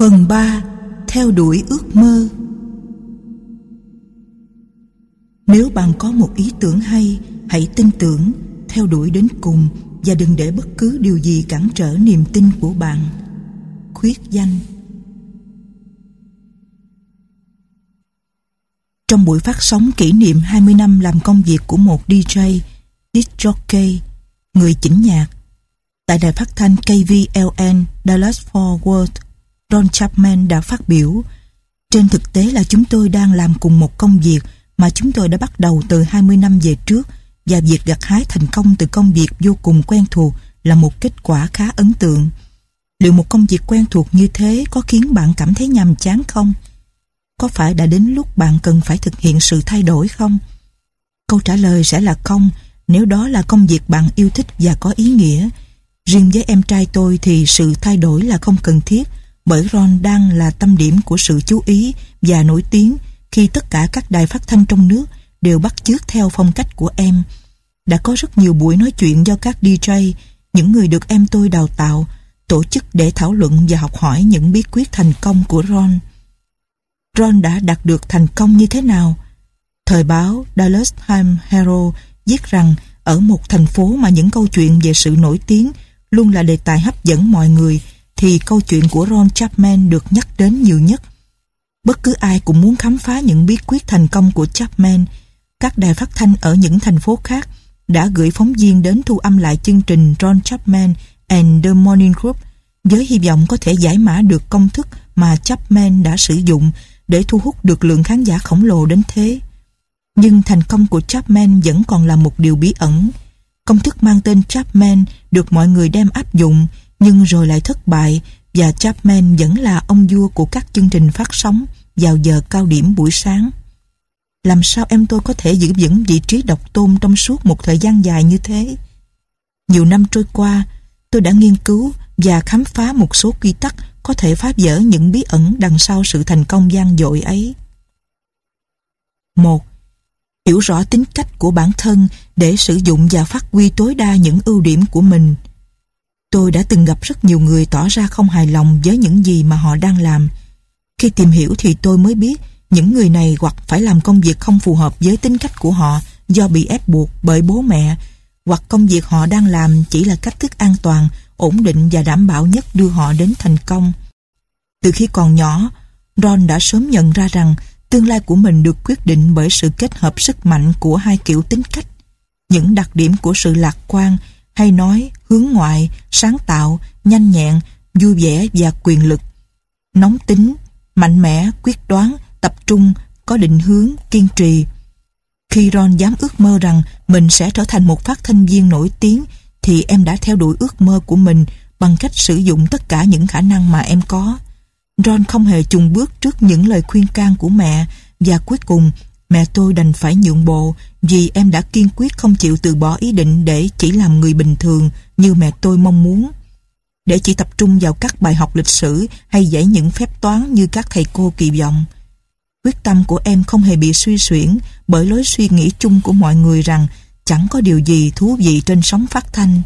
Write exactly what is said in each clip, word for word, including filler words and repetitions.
Phần ba. Theo đuổi ước mơ. Nếu bạn có một ý tưởng hay, hãy tin tưởng, theo đuổi đến cùng và đừng để bất cứ điều gì cản trở niềm tin của bạn. Khuyết danh. Trong buổi phát sóng kỷ niệm hai mươi năm làm công việc của một đi jay, disc jockey, người chỉnh nhạc, tại đài phát thanh K V L N Dallas-Fort Worth, Ron Chapman đã phát biểu: trên thực tế là chúng tôi đang làm cùng một công việc mà chúng tôi đã bắt đầu từ hai mươi năm về trước, và việc gặt hái thành công từ công việc vô cùng quen thuộc là một kết quả khá ấn tượng. Liệu một công việc quen thuộc như thế có khiến bạn cảm thấy nhàm chán không? Có phải đã đến lúc bạn cần phải thực hiện sự thay đổi không? Câu trả lời sẽ là không, nếu đó là công việc bạn yêu thích và có ý nghĩa. Riêng với em trai tôi thì sự thay đổi là không cần thiết, bởi Ron đang là tâm điểm của sự chú ý và nổi tiếng khi tất cả các đài phát thanh trong nước đều bắt chước theo phong cách của em. Đã có rất nhiều buổi nói chuyện do các đi jay, những người được em tôi đào tạo, tổ chức để thảo luận và học hỏi những bí quyết thành công của Ron. Ron đã đạt được thành công như thế nào? Thời báo Dallas Times Herald viết rằng ở một thành phố mà những câu chuyện về sự nổi tiếng luôn là đề tài hấp dẫn mọi người, thì câu chuyện của Ron Chapman được nhắc đến nhiều nhất. Bất cứ ai cũng muốn khám phá những bí quyết thành công của Chapman. Các đài phát thanh ở những thành phố khác đã gửi phóng viên đến thu âm lại chương trình Ron Chapman and the Morning Group với hy vọng có thể giải mã được công thức mà Chapman đã sử dụng để thu hút được lượng khán giả khổng lồ đến thế. Nhưng thành công của Chapman vẫn còn là một điều bí ẩn. Công thức mang tên Chapman được mọi người đem áp dụng, nhưng rồi lại thất bại, và Chapman vẫn là ông vua của các chương trình phát sóng vào giờ cao điểm buổi sáng. Làm sao em tôi có thể giữ vững vị trí độc tôn trong suốt một thời gian dài như thế? Nhiều năm trôi qua, tôi đã nghiên cứu và khám phá một số quy tắc có thể phá vỡ những bí ẩn đằng sau sự thành công vang dội ấy. Một. Hiểu rõ tính cách của bản thân để sử dụng và phát huy tối đa những ưu điểm của mình. Tôi đã từng gặp rất nhiều người tỏ ra không hài lòng với những gì mà họ đang làm. Khi tìm hiểu thì tôi mới biết những người này hoặc phải làm công việc không phù hợp với tính cách của họ do bị ép buộc bởi bố mẹ, hoặc công việc họ đang làm chỉ là cách thức an toàn, ổn định và đảm bảo nhất đưa họ đến thành công. Từ khi còn nhỏ, Ron đã sớm nhận ra rằng tương lai của mình được quyết định bởi sự kết hợp sức mạnh của hai kiểu tính cách. Những đặc điểm của sự lạc quan, hay nói hướng ngoại, sáng tạo, nhanh nhẹn, vui vẻ và quyền lực. Nóng tính, mạnh mẽ, quyết đoán, tập trung, có định hướng, kiên trì. Khi Ron dám ước mơ rằng mình sẽ trở thành một phát thanh viên nổi tiếng, thì em đã theo đuổi ước mơ của mình bằng cách sử dụng tất cả những khả năng mà em có. Ron không hề chùn bước trước những lời khuyên can của mẹ, và cuối cùng mẹ tôi đành phải nhượng bộ vì em đã kiên quyết không chịu từ bỏ ý định để chỉ làm người bình thường như mẹ tôi mong muốn, để chỉ tập trung vào các bài học lịch sử hay dạy những phép toán như các thầy cô kỳ vọng. Quyết tâm của em không hề bị suy xuyển bởi lối suy nghĩ chung của mọi người rằng chẳng có điều gì thú vị trên sóng phát thanh.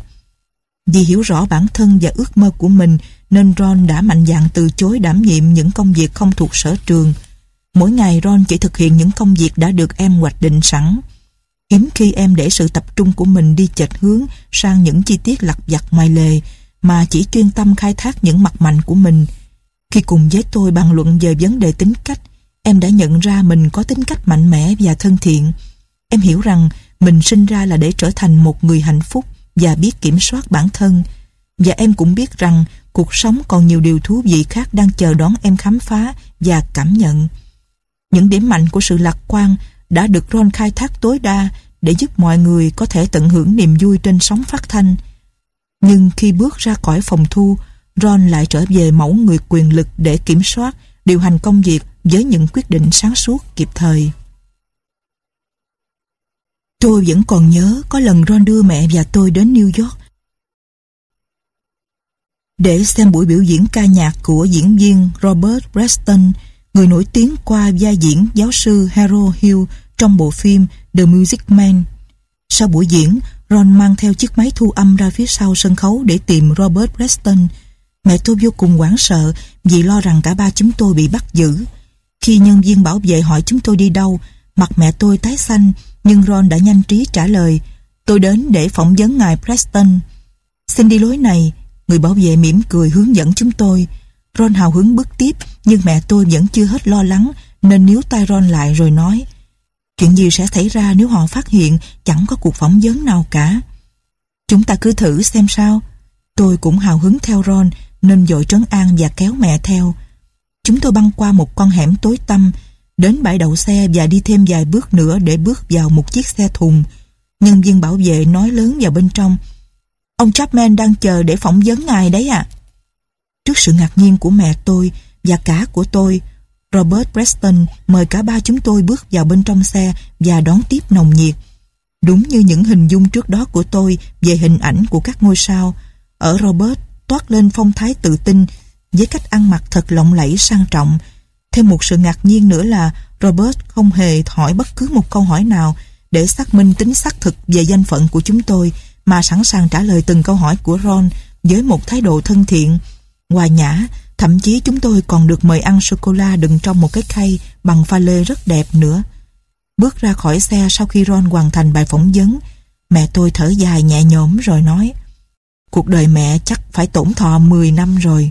Vì hiểu rõ bản thân và ước mơ của mình nên Ron đã mạnh dạn từ chối đảm nhiệm những công việc không thuộc sở trường. Mỗi ngày Ron chỉ thực hiện những công việc đã được em hoạch định sẵn. Hiếm khi em để sự tập trung của mình đi chệch hướng sang những chi tiết lặt vặt ngoài lề, mà chỉ chuyên tâm khai thác những mặt mạnh của mình. Khi cùng với tôi bàn luận về vấn đề tính cách, em đã nhận ra mình có tính cách mạnh mẽ và thân thiện. Em hiểu rằng mình sinh ra là để trở thành một người hạnh phúc và biết kiểm soát bản thân. Và em cũng biết rằng cuộc sống còn nhiều điều thú vị khác đang chờ đón em khám phá và cảm nhận. Những điểm mạnh của sự lạc quan đã được Ron khai thác tối đa để giúp mọi người có thể tận hưởng niềm vui trên sóng phát thanh. Nhưng khi bước ra khỏi phòng thu, Ron lại trở về mẫu người quyền lực để kiểm soát, điều hành công việc với những quyết định sáng suốt kịp thời. Tôi vẫn còn nhớ có lần Ron đưa mẹ và tôi đến New York để xem buổi biểu diễn ca nhạc của diễn viên Robert Preston, người nổi tiếng qua vai diễn giáo sư Harold Hill trong bộ phim The Music Man. Sau buổi diễn, Ron mang theo chiếc máy thu âm ra phía sau sân khấu để tìm Robert Preston. Mẹ tôi vô cùng hoảng sợ vì lo rằng cả ba chúng tôi bị bắt giữ. Khi nhân viên bảo vệ hỏi chúng tôi đi đâu, mặt mẹ tôi tái xanh, nhưng Ron đã nhanh trí trả lời: tôi đến để phỏng vấn ngài Preston. Xin đi lối này. Người bảo vệ mỉm cười hướng dẫn chúng tôi. Ron hào hứng bước tiếp, nhưng mẹ tôi vẫn chưa hết lo lắng nên níu tay Ron lại rồi nói: chuyện gì sẽ xảy ra nếu họ phát hiện chẳng có cuộc phỏng vấn nào cả? Chúng ta cứ thử xem sao. Tôi cũng hào hứng theo Ron nên vội trấn an và kéo mẹ theo. Chúng tôi băng qua một con hẻm tối tăm, đến bãi đậu xe và đi thêm vài bước nữa để bước vào một chiếc xe thùng. Nhân viên bảo vệ nói lớn vào bên trong: ông Chapman đang chờ để phỏng vấn ngài đấy ạ. Trước sự ngạc nhiên của mẹ tôi và cả của tôi, Robert Preston mời cả ba chúng tôi bước vào bên trong xe và đón tiếp nồng nhiệt. Đúng như những hình dung trước đó của tôi về hình ảnh của các ngôi sao, ở Robert toát lên phong thái tự tin với cách ăn mặc thật lộng lẫy sang trọng. Thêm một sự ngạc nhiên nữa là Robert không hề hỏi bất cứ một câu hỏi nào để xác minh tính xác thực về danh phận của chúng tôi, mà sẵn sàng trả lời từng câu hỏi của Ron với một thái độ thân thiện, hòa nhã. Thậm chí chúng tôi còn được mời ăn sô-cô-la đựng trong một cái khay bằng pha lê rất đẹp nữa. Bước ra khỏi xe sau khi Ron hoàn thành bài phỏng vấn, mẹ tôi thở dài nhẹ nhõm rồi nói: cuộc đời mẹ chắc phải tổn thọ mười năm rồi.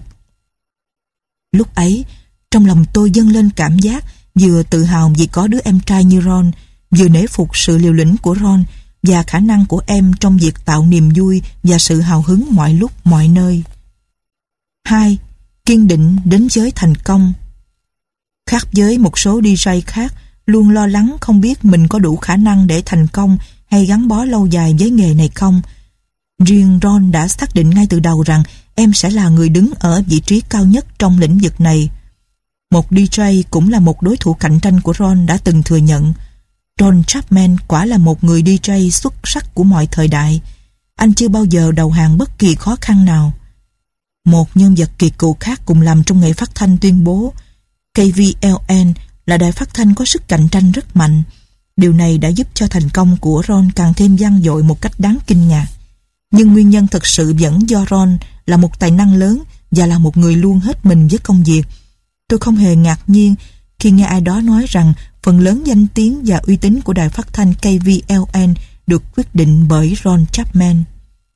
Lúc ấy, trong lòng tôi dâng lên cảm giác vừa tự hào vì có đứa em trai như Ron, vừa nể phục sự liều lĩnh của Ron và khả năng của em trong việc tạo niềm vui và sự hào hứng mọi lúc mọi nơi. Hai. Kiên định đến với thành công. Khác với một số đi jay khác luôn lo lắng không biết mình có đủ khả năng để thành công hay gắn bó lâu dài với nghề này không, riêng Ron đã xác định ngay từ đầu rằng em sẽ là người đứng ở vị trí cao nhất trong lĩnh vực này. Một đi jay cũng là một đối thủ cạnh tranh của Ron đã từng thừa nhận: Ron Chapman quả là một người đi jay xuất sắc của mọi thời đại. Anh chưa bao giờ đầu hàng bất kỳ khó khăn nào. Một nhân vật kỳ cựu khác cùng làm trong nghề phát thanh tuyên bố K V L N là đài phát thanh có sức cạnh tranh rất mạnh. Điều này đã giúp cho thành công của Ron càng thêm vang dội một cách đáng kinh ngạc. Nhưng nguyên nhân thực sự vẫn do Ron là một tài năng lớn và là một người luôn hết mình với công việc. Tôi không hề ngạc nhiên khi nghe ai đó nói rằng phần lớn danh tiếng và uy tín của đài phát thanh K V L N được quyết định bởi Ron Chapman.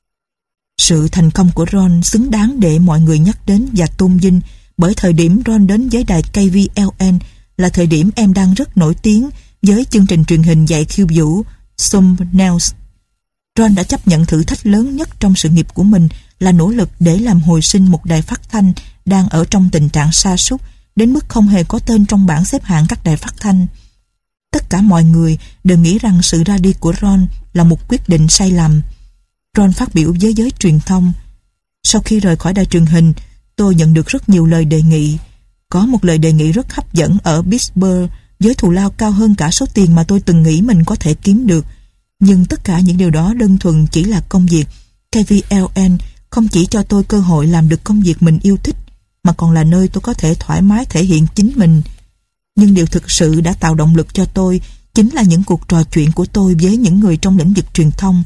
Sự thành công của Ron xứng đáng để mọi người nhắc đến và tôn vinh, bởi thời điểm Ron đến với đài K V L N là thời điểm em đang rất nổi tiếng với chương trình truyền hình dạy khiêu vũ Thumbnails. Ron đã chấp nhận thử thách lớn nhất trong sự nghiệp của mình là nỗ lực để làm hồi sinh một đài phát thanh đang ở trong tình trạng sa sút đến mức không hề có tên trong bảng xếp hạng các đài phát thanh. Tất cả mọi người đều nghĩ rằng sự ra đi của Ron là một quyết định sai lầm. Ron phát biểu với giới truyền thông: sau khi rời khỏi đài truyền hình, tôi nhận được rất nhiều lời đề nghị. Có một lời đề nghị rất hấp dẫn ở Pittsburgh với thù lao cao hơn cả số tiền mà tôi từng nghĩ mình có thể kiếm được. Nhưng tất cả những điều đó đơn thuần chỉ là công việc. K V L N không chỉ cho tôi cơ hội làm được công việc mình yêu thích, mà còn là nơi tôi có thể thoải mái thể hiện chính mình. Nhưng điều thực sự đã tạo động lực cho tôi chính là những cuộc trò chuyện của tôi với những người trong lĩnh vực truyền thông.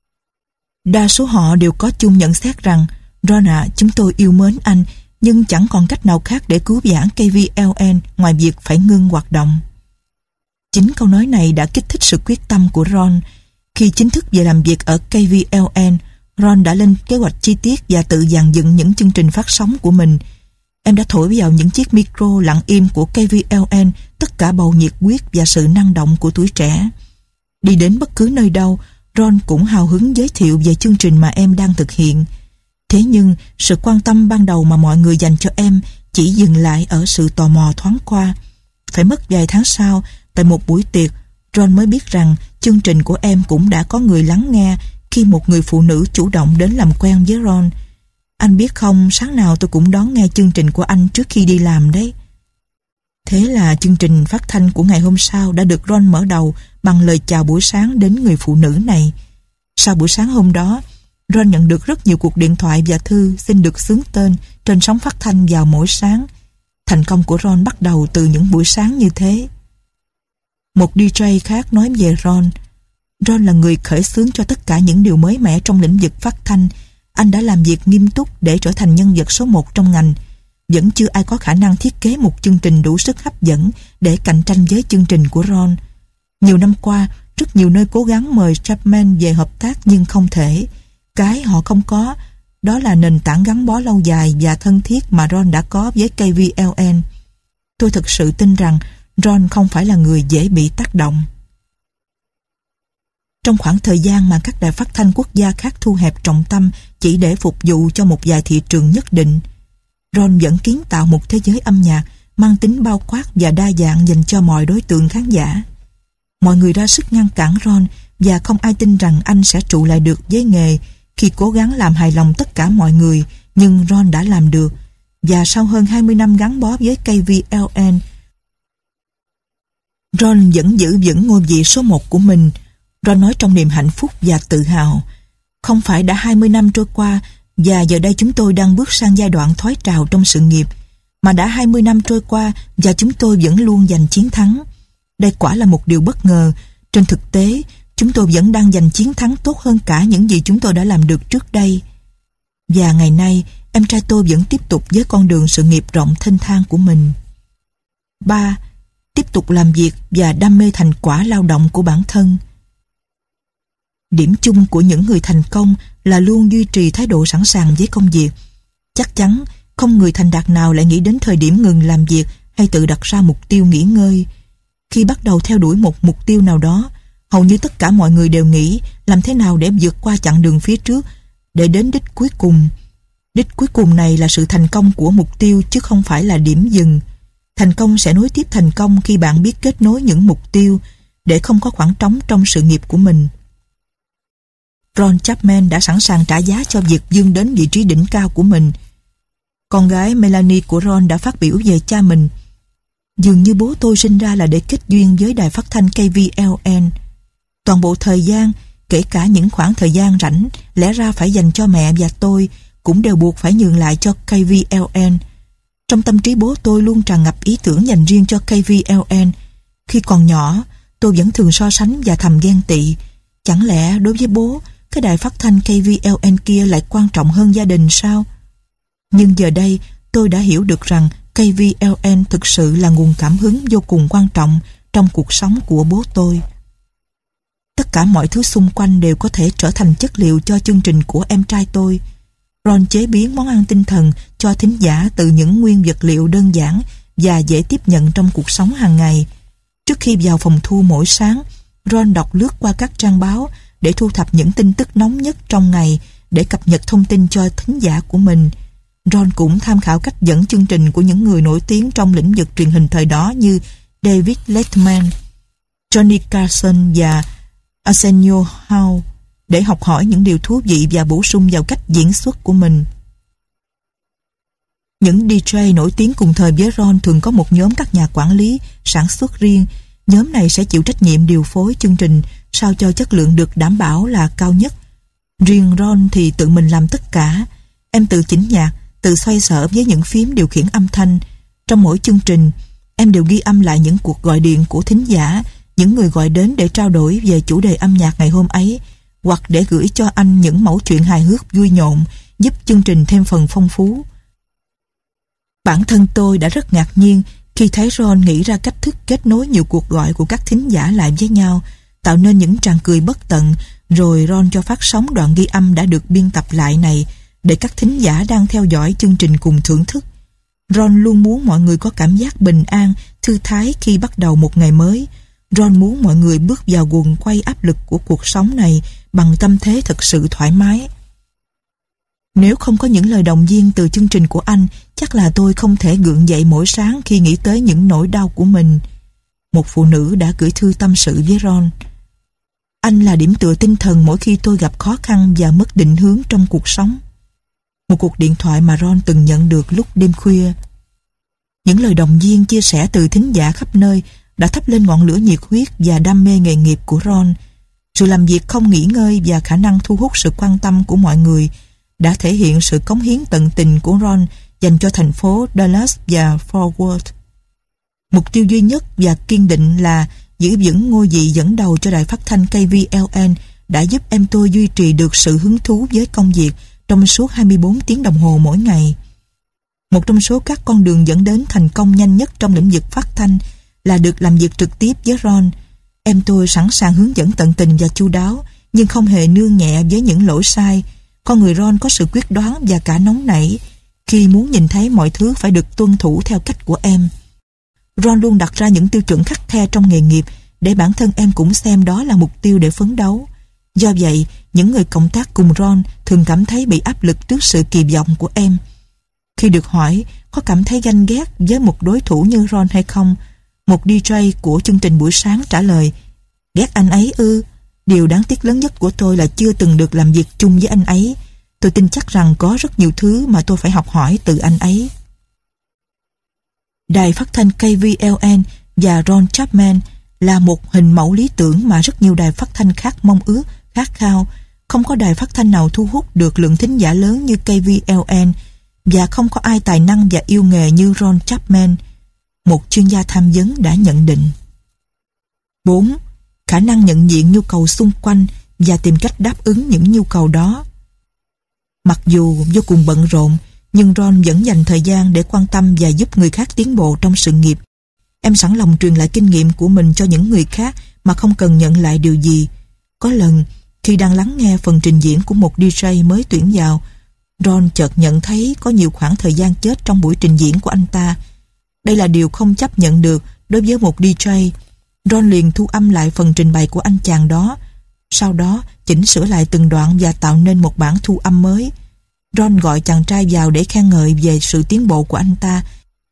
Đa số họ đều có chung nhận xét rằng: Ron ạ, chúng tôi yêu mến anh, nhưng chẳng còn cách nào khác để cứu vãn K V L N ngoài việc phải ngưng hoạt động. Chính câu nói này đã kích thích sự quyết tâm của Ron. Khi chính thức về làm việc ở K V L N, Ron đã lên kế hoạch chi tiết và tự dàn dựng những chương trình phát sóng của mình. Em đã thổi vào những chiếc micro lặng im của K V L N tất cả bầu nhiệt huyết và sự năng động của tuổi trẻ. Đi đến bất cứ nơi đâu, Ron cũng hào hứng giới thiệu về chương trình mà em đang thực hiện. Thế nhưng, sự quan tâm ban đầu mà mọi người dành cho em chỉ dừng lại ở sự tò mò thoáng qua. Phải mất vài tháng sau, tại một buổi tiệc, Ron mới biết rằng chương trình của em cũng đã có người lắng nghe khi một người phụ nữ chủ động đến làm quen với Ron. Anh biết không, sáng nào tôi cũng đón nghe chương trình của anh trước khi đi làm đấy. Thế là chương trình phát thanh của ngày hôm sau đã được Ron mở đầu bằng lời chào buổi sáng đến người phụ nữ này. Sau buổi sáng hôm đó, Ron nhận được rất nhiều cuộc điện thoại và thư xin được xướng tên trên sóng phát thanh vào mỗi sáng. Thành công của Ron bắt đầu từ những buổi sáng như thế. Một đi jay khác nói về Ron: Ron là người khởi xướng cho tất cả những điều mới mẻ trong lĩnh vực phát thanh. Anh đã làm việc nghiêm túc để trở thành nhân vật số một trong ngành. Vẫn chưa ai có khả năng thiết kế một chương trình đủ sức hấp dẫn để cạnh tranh với chương trình của Ron. Nhiều năm qua, rất nhiều nơi cố gắng mời Chapman về hợp tác nhưng không thể. Cái họ không có, đó là nền tảng gắn bó lâu dài và thân thiết mà Ron đã có với K V L N. Tôi thực sự tin rằng Ron không phải là người dễ bị tác động. Trong khoảng thời gian mà các đài phát thanh quốc gia khác thu hẹp trọng tâm chỉ để phục vụ cho một vài thị trường nhất định, Ron vẫn kiến tạo một thế giới âm nhạc mang tính bao quát và đa dạng dành cho mọi đối tượng khán giả. Mọi người ra sức ngăn cản Ron và không ai tin rằng anh sẽ trụ lại được với nghề khi cố gắng làm hài lòng tất cả mọi người, nhưng Ron đã làm được. Và sau hơn hai mươi năm gắn bó với K V L N, Ron vẫn giữ vững ngôi vị số một của mình. Ron nói trong niềm hạnh phúc và tự hào. Không phải đã hai mươi năm trôi qua và giờ đây chúng tôi đang bước sang giai đoạn thoái trào trong sự nghiệp, mà đã hai mươi năm trôi qua và chúng tôi vẫn luôn giành chiến thắng. Đây quả là một điều bất ngờ. Trên thực tế, chúng tôi vẫn đang giành chiến thắng tốt hơn cả những gì chúng tôi đã làm được trước đây. Và ngày nay, em trai tôi vẫn tiếp tục với con đường sự nghiệp rộng thênh thang của mình. ba. Tiếp tục làm việc và đam mê thành quả lao động của bản thân. Điểm chung của những người thành công là luôn duy trì thái độ sẵn sàng với công việc. Chắc chắn không người thành đạt nào lại nghĩ đến thời điểm ngừng làm việc hay tự đặt ra mục tiêu nghỉ ngơi. Khi bắt đầu theo đuổi một mục tiêu nào đó, hầu như tất cả mọi người đều nghĩ làm thế nào để vượt qua chặng đường phía trước để đến đích cuối cùng. Đích cuối cùng này là sự thành công của mục tiêu chứ không phải là điểm dừng. Thành công sẽ nối tiếp thành công khi bạn biết kết nối những mục tiêu để không có khoảng trống trong sự nghiệp của mình. Ron Chapman đã sẵn sàng trả giá cho việc vươn đến vị trí đỉnh cao của mình. Con gái Melanie của Ron đã phát biểu về cha mình: dường như bố tôi sinh ra là để kết duyên với đài phát thanh K V L N. Toàn bộ thời gian, kể cả những khoảng thời gian rảnh lẽ ra phải dành cho mẹ và tôi, cũng đều buộc phải nhường lại cho K V L N. Trong tâm trí bố tôi luôn tràn ngập ý tưởng dành riêng cho K V L N. Khi còn nhỏ, tôi vẫn thường so sánh và thầm ghen tị. Chẳng lẽ đối với bố, cái đài phát thanh K V L N kia lại quan trọng hơn gia đình sao? Nhưng giờ đây, tôi đã hiểu được rằng K V L N thực sự là nguồn cảm hứng vô cùng quan trọng trong cuộc sống của bố tôi. Tất cả mọi thứ xung quanh đều có thể trở thành chất liệu cho chương trình của em trai tôi. Ron chế biến món ăn tinh thần cho thính giả từ những nguyên vật liệu đơn giản và dễ tiếp nhận trong cuộc sống hàng ngày. Trước khi vào phòng thu mỗi sáng, Ron đọc lướt qua các trang báo để thu thập những tin tức nóng nhất trong ngày để cập nhật thông tin cho thính giả của mình. Ron cũng tham khảo cách dẫn chương trình của những người nổi tiếng trong lĩnh vực truyền hình thời đó như David Letterman, Johnny Carson và Arsenio Hall để học hỏi những điều thú vị và bổ sung vào cách diễn xuất của mình. Những đi jay nổi tiếng cùng thời với Ron thường có một nhóm các nhà quản lý, sản xuất riêng. Nhóm này sẽ chịu trách nhiệm điều phối chương trình sao cho chất lượng được đảm bảo là cao nhất. Riêng Ron thì tự mình làm tất cả. Em tự chỉnh nhạc, tự xoay sở với những phím điều khiển âm thanh. Trong mỗi chương trình, em đều ghi âm lại những cuộc gọi điện của thính giả, những người gọi đến để trao đổi về chủ đề âm nhạc ngày hôm ấy, hoặc để gửi cho anh những mẩu chuyện hài hước vui nhộn, giúp chương trình thêm phần phong phú. Bản thân tôi đã rất ngạc nhiên khi thấy Ron nghĩ ra cách thức kết nối nhiều cuộc gọi của các thính giả lại với nhau, tạo nên những tràng cười bất tận, rồi Ron cho phát sóng đoạn ghi âm đã được biên tập lại này để các thính giả đang theo dõi chương trình cùng thưởng thức. Ron luôn muốn mọi người có cảm giác bình an, thư thái khi bắt đầu một ngày mới. Ron muốn mọi người bước vào guồng quay áp lực của cuộc sống này bằng tâm thế thật sự thoải mái. Nếu không có những lời động viên từ chương trình của anh, chắc là tôi không thể gượng dậy mỗi sáng khi nghĩ tới những nỗi đau của mình. Một phụ nữ đã gửi thư tâm sự với Ron: anh là điểm tựa tinh thần mỗi khi tôi gặp khó khăn và mất định hướng trong cuộc sống. Một cuộc điện thoại mà Ron từng nhận được lúc đêm khuya. Những lời động viên chia sẻ từ thính giả khắp nơi đã thắp lên ngọn lửa nhiệt huyết và đam mê nghề nghiệp của Ron. Sự làm việc không nghỉ ngơi và khả năng thu hút sự quan tâm của mọi người đã thể hiện sự cống hiến tận tình của Ron dành cho thành phố Dallas và Fort Worth. Mục tiêu duy nhất và kiên định là giữ vững ngôi vị dẫn đầu cho đài phát thanh K V L N đã giúp em tôi duy trì được sự hứng thú với công việc trong suốt hai mươi bốn tiếng đồng hồ mỗi ngày. Một trong số các con đường dẫn đến thành công nhanh nhất trong lĩnh vực phát thanh là được làm việc trực tiếp với Ron. Em tôi sẵn sàng hướng dẫn tận tình và chu đáo, nhưng không hề nương nhẹ với những lỗi sai. Con người Ron có sự quyết đoán và cả nóng nảy khi muốn nhìn thấy mọi thứ phải được tuân thủ theo cách của em. Ron luôn đặt ra những tiêu chuẩn khắt khe trong nghề nghiệp để bản thân em cũng xem đó là mục tiêu để phấn đấu. Do vậy, những người cộng tác cùng Ron thường cảm thấy bị áp lực trước sự kỳ vọng của em. Khi được hỏi có cảm thấy ganh ghét với một đối thủ như Ron hay không, một đi giây của chương trình buổi sáng trả lời: ghét anh ấy ư? Điều đáng tiếc lớn nhất của tôi là chưa từng được làm việc chung với anh ấy. Tôi tin chắc rằng có rất nhiều thứ mà tôi phải học hỏi từ anh ấy. Đài phát thanh K V L N và Ron Chapman là một hình mẫu lý tưởng mà rất nhiều đài phát thanh khác mong ước, khát khao. Không có đài phát thanh nào thu hút được lượng thính giả lớn như K V L N, và không có ai tài năng và yêu nghề như Ron Chapman, một chuyên gia tham vấn đã nhận định. bốn. Khả năng nhận diện nhu cầu xung quanh và tìm cách đáp ứng những nhu cầu đó. Mặc dù vô cùng bận rộn, nhưng Ron vẫn dành thời gian để quan tâm và giúp người khác tiến bộ trong sự nghiệp. Em sẵn lòng truyền lại kinh nghiệm của mình cho những người khác mà không cần nhận lại điều gì. Có lần, khi đang lắng nghe phần trình diễn của một đi giây mới tuyển vào, Ron chợt nhận thấy có nhiều khoảng thời gian chết trong buổi trình diễn của anh ta. Đây là điều không chấp nhận được đối với một đi giây. Ron liền thu âm lại phần trình bày của anh chàng đó, sau đó chỉnh sửa lại từng đoạn và tạo nên một bản thu âm mới. Ron gọi chàng trai vào để khen ngợi về sự tiến bộ của anh ta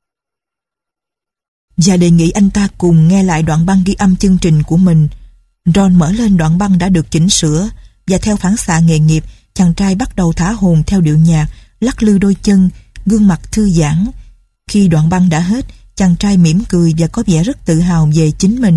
và đề nghị anh ta cùng nghe lại đoạn băng ghi âm chương trình của mình. Ron mở lên đoạn băng đã được chỉnh sửa và theo phản xạ nghề nghiệp, chàng trai bắt đầu thả hồn theo điệu nhạc, lắc lư đôi chân, gương mặt thư giãn. Khi đoạn băng đã hết, chàng trai mỉm cười và có vẻ rất tự hào về chính mình.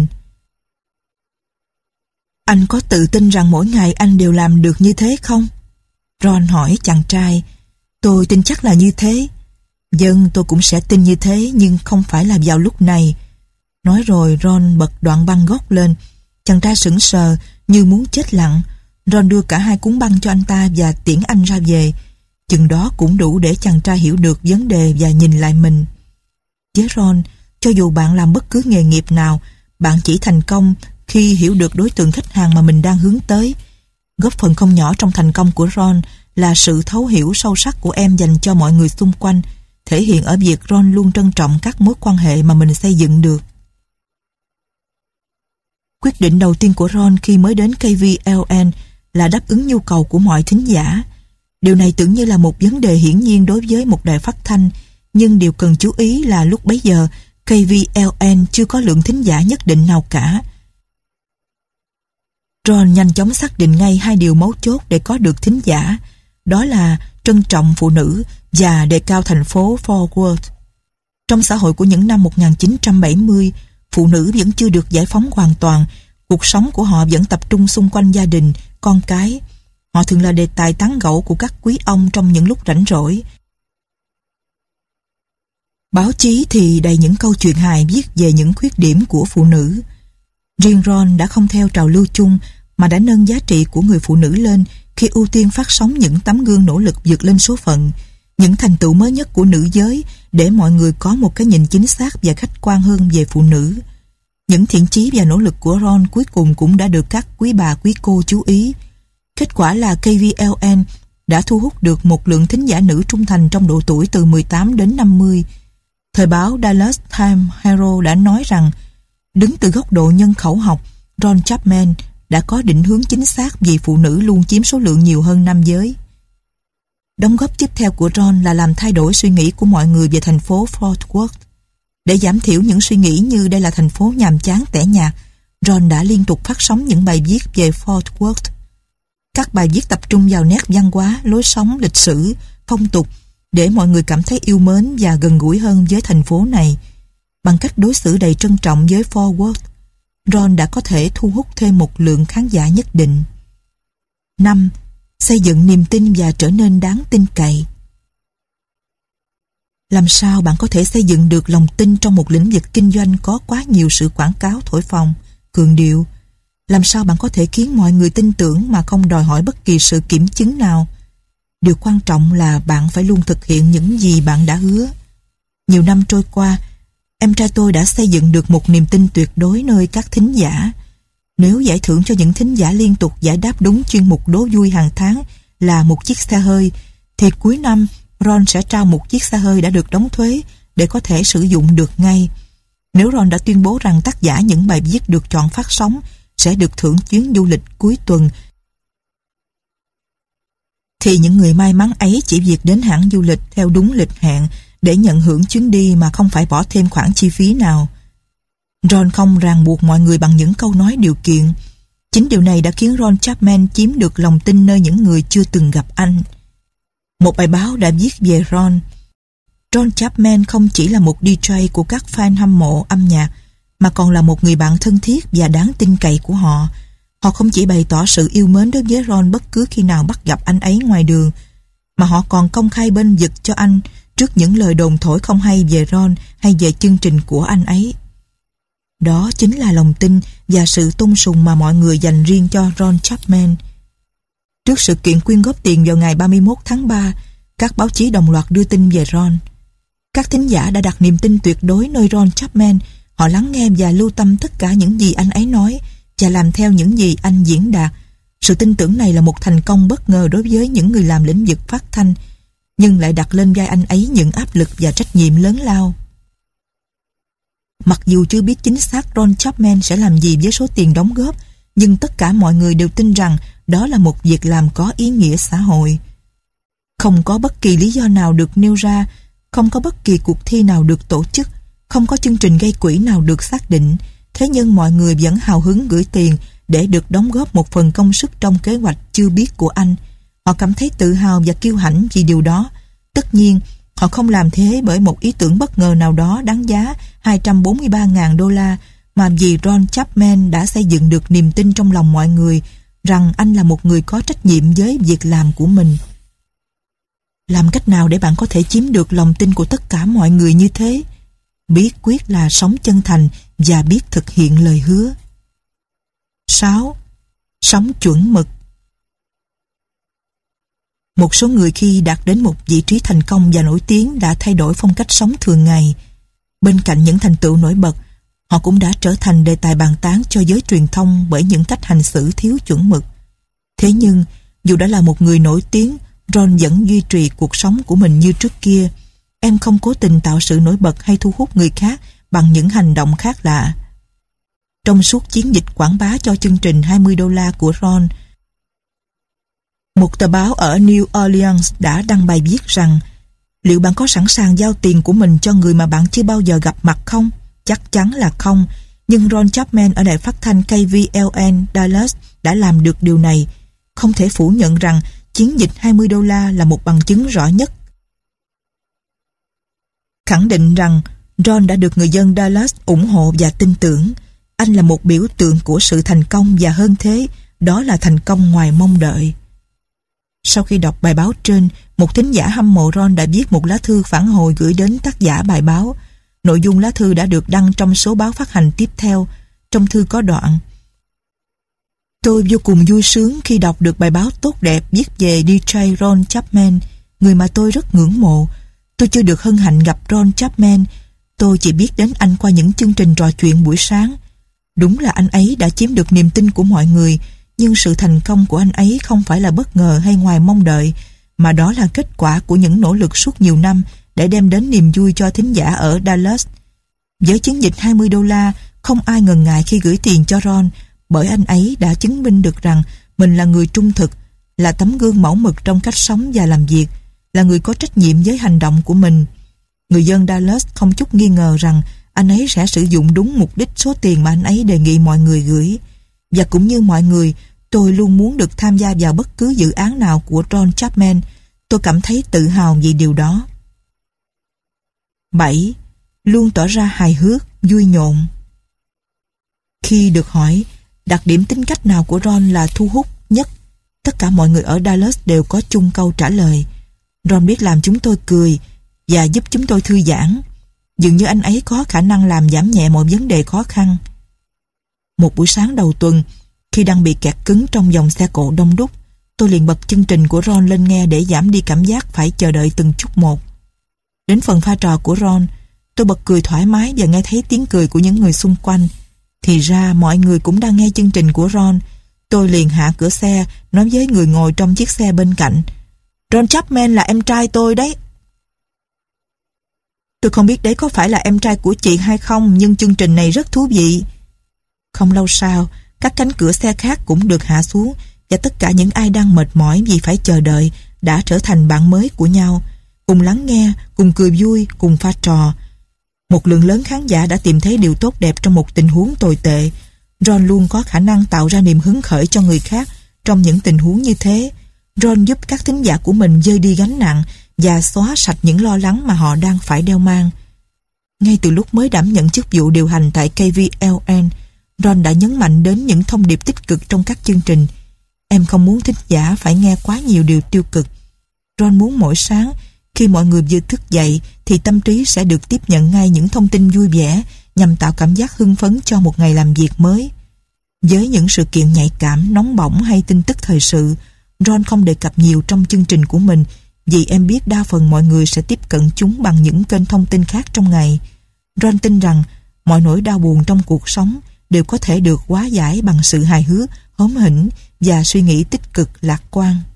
Anh có tự tin rằng mỗi ngày anh đều làm được như thế không? Ron hỏi chàng trai. Tôi tin chắc là như thế. Vâng, tôi cũng sẽ tin như thế, nhưng không phải là vào lúc này. Nói rồi Ron bật đoạn băng gốc lên. Chàng trai sững sờ như muốn chết lặng. Ron đưa cả hai cuốn băng cho anh ta và tiễn anh ra về. Chừng đó cũng đủ để chàng trai hiểu được vấn đề và nhìn lại mình. Với Ron, cho dù bạn làm bất cứ nghề nghiệp nào, bạn chỉ thành công khi hiểu được đối tượng khách hàng mà mình đang hướng tới. Góp phần không nhỏ trong thành công của Ron là sự thấu hiểu sâu sắc của em dành cho mọi người xung quanh, thể hiện ở việc Ron luôn trân trọng các mối quan hệ mà mình xây dựng được. Quyết định đầu tiên của Ron khi mới đến K V L N là đáp ứng nhu cầu của mọi thính giả. Điều này tưởng như là một vấn đề hiển nhiên đối với một đài phát thanh, nhưng điều cần chú ý là lúc bấy giờ K V L N chưa có lượng thính giả nhất định nào cả. Ron nhanh chóng xác định ngay hai điều mấu chốt để có được thính giả, đó là trân trọng phụ nữ và đề cao thành phố Fort Worth. Trong xã hội của những năm một nghìn chín trăm bảy mươi, phụ nữ vẫn chưa được giải phóng hoàn toàn, cuộc sống của họ vẫn tập trung xung quanh gia đình, con cái. Họ thường là đề tài tán gẫu của các quý ông trong những lúc rảnh rỗi. Báo chí thì đầy những câu chuyện hài viết về những khuyết điểm của phụ nữ. Riêng Ron đã không theo trào lưu chung mà đã nâng giá trị của người phụ nữ lên khi ưu tiên phát sóng những tấm gương nỗ lực vượt lên số phận, những thành tựu mới nhất của nữ giới để mọi người có một cái nhìn chính xác và khách quan hơn về phụ nữ. Những thiện chí và nỗ lực của Ron cuối cùng cũng đã được các quý bà quý cô chú ý. Kết quả là K V L N đã thu hút được một lượng thính giả nữ trung thành trong độ tuổi từ mười tám đến năm mươi. Thời báo Dallas Times Herald đã nói rằng đứng từ góc độ nhân khẩu học, Ron Chapman đã có định hướng chính xác vì phụ nữ luôn chiếm số lượng nhiều hơn nam giới. Đóng góp tiếp theo của Ron là làm thay đổi suy nghĩ của mọi người về thành phố Fort Worth. Để giảm thiểu những suy nghĩ như đây là thành phố nhàm chán tẻ nhạt, Ron đã liên tục phát sóng những bài viết về Fort Worth. Các bài viết tập trung vào nét văn hóa, lối sống, lịch sử, phong tục để mọi người cảm thấy yêu mến và gần gũi hơn với thành phố này. Bằng cách đối xử đầy trân trọng với Fort Worth, Ron đã có thể thu hút thêm một lượng khán giả nhất định. năm. Xây dựng niềm tin và trở nên đáng tin cậy. Làm sao bạn có thể xây dựng được lòng tin trong một lĩnh vực kinh doanh có quá nhiều sự quảng cáo thổi phồng, cường điệu? Làm sao bạn có thể khiến mọi người tin tưởng mà không đòi hỏi bất kỳ sự kiểm chứng nào? Điều quan trọng là bạn phải luôn thực hiện những gì bạn đã hứa. Nhiều năm trôi qua, em trai tôi đã xây dựng được một niềm tin tuyệt đối nơi các thính giả. Nếu giải thưởng cho những thính giả liên tục giải đáp đúng chuyên mục đố vui hàng tháng là một chiếc xe hơi, thì cuối năm Ron sẽ trao một chiếc xe hơi đã được đóng thuế để có thể sử dụng được ngay. Nếu Ron đã tuyên bố rằng tác giả những bài viết được chọn phát sóng sẽ được thưởng chuyến du lịch cuối tuần, thì những người may mắn ấy chỉ việc đến hãng du lịch theo đúng lịch hẹn để nhận hưởng chuyến đi mà không phải bỏ thêm khoản chi phí nào. Ron không ràng buộc mọi người bằng những câu nói điều kiện. Chính điều này đã khiến Ron Chapman chiếm được lòng tin nơi những người chưa từng gặp anh. Một bài báo đã viết về Ron. Ron Chapman không chỉ là một đi giây của các fan hâm mộ âm nhạc, mà còn là một người bạn thân thiết và đáng tin cậy của họ. Họ không chỉ bày tỏ sự yêu mến đối với Ron bất cứ khi nào bắt gặp anh ấy ngoài đường, mà họ còn công khai bênh vực cho anh trước những lời đồn thổi không hay về Ron hay về chương trình của anh ấy. Đó chính là lòng tin và sự tôn sùng mà mọi người dành riêng cho Ron Chapman. Trước sự kiện quyên góp tiền vào ngày ba mươi mốt tháng ba, các báo chí đồng loạt đưa tin về Ron. Các thính giả đã đặt niềm tin tuyệt đối nơi Ron Chapman. Họ lắng nghe và lưu tâm tất cả những gì anh ấy nói và làm theo những gì anh diễn đạt. Sự tin tưởng này là một thành công bất ngờ đối với những người làm lĩnh vực phát thanh, nhưng lại đặt lên vai anh ấy những áp lực và trách nhiệm lớn lao. Mặc dù chưa biết chính xác Ron Chapman sẽ làm gì với số tiền đóng góp, nhưng tất cả mọi người đều tin rằng đó là một việc làm có ý nghĩa xã hội. Không có bất kỳ lý do nào được nêu ra, không có bất kỳ cuộc thi nào được tổ chức, không có chương trình gây quỹ nào được xác định, thế nhưng mọi người vẫn hào hứng gửi tiền để được đóng góp một phần công sức trong kế hoạch chưa biết của anh. Họ cảm thấy tự hào và kiêu hãnh vì điều đó. Tất nhiên, họ không làm thế bởi một ý tưởng bất ngờ nào đó đáng giá hai trăm bốn mươi ba nghìn đô la, mà vì Ron Chapman đã xây dựng được niềm tin trong lòng mọi người rằng anh là một người có trách nhiệm với việc làm của mình. Làm cách nào để bạn có thể chiếm được lòng tin của tất cả mọi người như thế? Bí quyết là sống chân thành và biết thực hiện lời hứa. sáu. Sống chuẩn mực. Một số người khi đạt đến một vị trí thành công và nổi tiếng đã thay đổi phong cách sống thường ngày. Bên cạnh những thành tựu nổi bật, họ cũng đã trở thành đề tài bàn tán cho giới truyền thông bởi những cách hành xử thiếu chuẩn mực. Thế nhưng, dù đã là một người nổi tiếng, Ron vẫn duy trì cuộc sống của mình như trước kia. Em không cố tình tạo sự nổi bật hay thu hút người khác bằng những hành động khác lạ. Trong suốt chiến dịch quảng bá cho chương trình hai mươi đô la của Ron, một tờ báo ở New Orleans đã đăng bài viết rằng: liệu bạn có sẵn sàng giao tiền của mình cho người mà bạn chưa bao giờ gặp mặt không? Chắc chắn là không. Nhưng Ron Chapman ở đài phát thanh K V L N Dallas đã làm được điều này. Không thể phủ nhận rằng chiến dịch hai mươi đô la là một bằng chứng rõ nhất khẳng định rằng Ron đã được người dân Dallas ủng hộ và tin tưởng. Anh là một biểu tượng của sự thành công, và hơn thế, đó là thành công ngoài mong đợi. Sau khi đọc bài báo trên, một thính giả hâm mộ Ron đã viết một lá thư phản hồi gửi đến tác giả bài báo. Nội dung lá thư đã được đăng trong số báo phát hành tiếp theo. Trong thư có đoạn: tôi vô cùng vui sướng khi đọc được bài báo tốt đẹp viết về đi giây Ron Chapman, người mà tôi rất ngưỡng mộ. Tôi chưa được hân hạnh gặp Ron Chapman. Tôi chỉ biết đến anh qua những chương trình trò chuyện buổi sáng. Đúng là anh ấy đã chiếm được niềm tin của mọi người, nhưng sự thành công của anh ấy không phải là bất ngờ hay ngoài mong đợi, mà đó là kết quả của những nỗ lực suốt nhiều năm để đem đến niềm vui cho thính giả ở Dallas. Với chiến dịch hai mươi đô la, không ai ngần ngại khi gửi tiền cho Ron, bởi anh ấy đã chứng minh được rằng mình là người trung thực, là tấm gương mẫu mực trong cách sống và làm việc, là người có trách nhiệm với hành động của mình. Người dân Dallas không chút nghi ngờ rằng anh ấy sẽ sử dụng đúng mục đích số tiền mà anh ấy đề nghị mọi người gửi. Và cũng như mọi người, tôi luôn muốn được tham gia vào bất cứ dự án nào của Ron Chapman. Tôi cảm thấy tự hào vì điều đó. bảy. Luôn tỏ ra hài hước, vui nhộn. Khi được hỏi đặc điểm tính cách nào của Ron là thu hút nhất, tất cả mọi người ở Dallas đều có chung câu trả lời: Ron biết làm chúng tôi cười và giúp chúng tôi thư giãn. Dường như anh ấy có khả năng làm giảm nhẹ mọi vấn đề khó khăn. Một buổi sáng đầu tuần, khi đang bị kẹt cứng trong dòng xe cộ đông đúc, Tôi liền bật chương trình của Ron lên nghe để giảm đi cảm giác phải chờ đợi từng chút một. Đến phần pha trò của Ron, tôi bật cười thoải mái và nghe thấy tiếng cười của những người xung quanh. Thì ra mọi người cũng đang nghe chương trình của Ron. Tôi liền hạ cửa xe, nói với người ngồi trong chiếc xe bên cạnh: Ron Chapman là em trai tôi đấy. Tôi không biết đấy có phải là em trai của chị hay không, nhưng chương trình này rất thú vị. Không lâu sau, các cánh cửa xe khác cũng được hạ xuống, và tất cả những ai đang mệt mỏi vì phải chờ đợi đã trở thành bạn mới của nhau, cùng lắng nghe, cùng cười vui, cùng pha trò. Một lượng lớn khán giả đã tìm thấy điều tốt đẹp trong một tình huống tồi tệ. Ron luôn có khả năng tạo ra niềm hứng khởi cho người khác trong những tình huống như thế. Ron giúp các thính giả của mình vơi đi gánh nặng và xóa sạch những lo lắng mà họ đang phải đeo mang. Ngay từ lúc mới đảm nhận chức vụ điều hành tại K V L N, Ron đã nhấn mạnh đến những thông điệp tích cực trong các chương trình. Em không muốn thính giả phải nghe quá nhiều điều tiêu cực. Ron muốn mỗi sáng, khi mọi người vừa thức dậy, thì tâm trí sẽ được tiếp nhận ngay những thông tin vui vẻ nhằm tạo cảm giác hưng phấn cho một ngày làm việc mới. Với những sự kiện nhạy cảm, nóng bỏng hay tin tức thời sự, Ron không đề cập nhiều trong chương trình của mình, vì em biết đa phần mọi người sẽ tiếp cận chúng bằng những kênh thông tin khác trong ngày. Ron tin rằng mọi nỗi đau buồn trong cuộc sống đều có thể được hóa giải bằng sự hài hước, hóm hỉnh và suy nghĩ tích cực lạc quan.